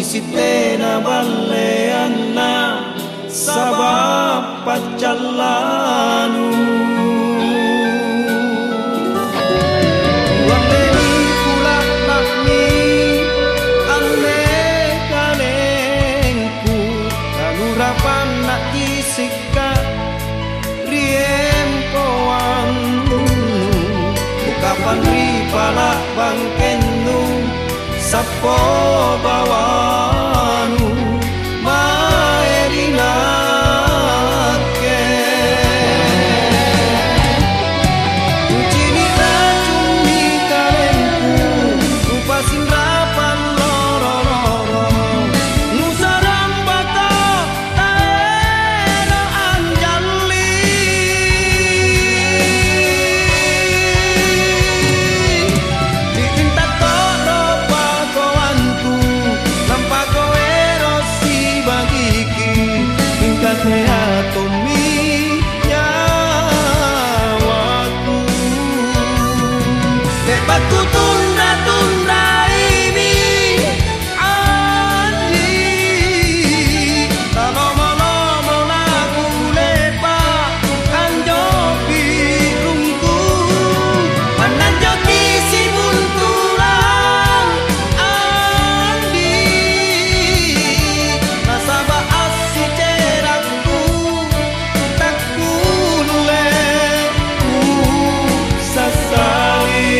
sitena balleanna sabab pacallanu walleni kula lakmi anne kalengku kalurapan nak isikka riem koanu bukapan ripala bangkennu sapo bawanu maerinake ucini racun di kalengku rupa sinrapan loro-loro nusarang baka taero anjali diintak toro pagoanku lampa koero si bagiki ingkatnya atomi nyawaku lebatku tunda-tunda ini anji talomo-lomo lagu lepak anjo birungku pananjo kisi buntulang andi nasaba asi cerakku tak kuleku sasali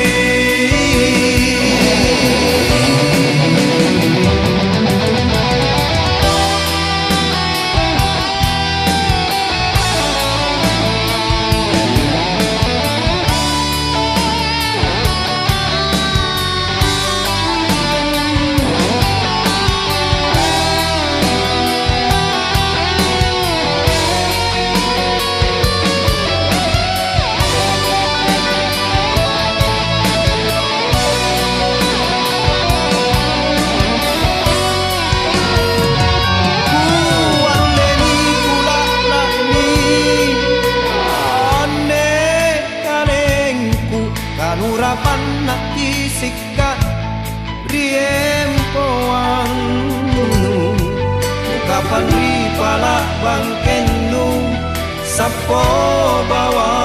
walleni kula lakmi anne kalengku kanurapan nak isikka riem koanu kapan ripala bangkennu sapo bawa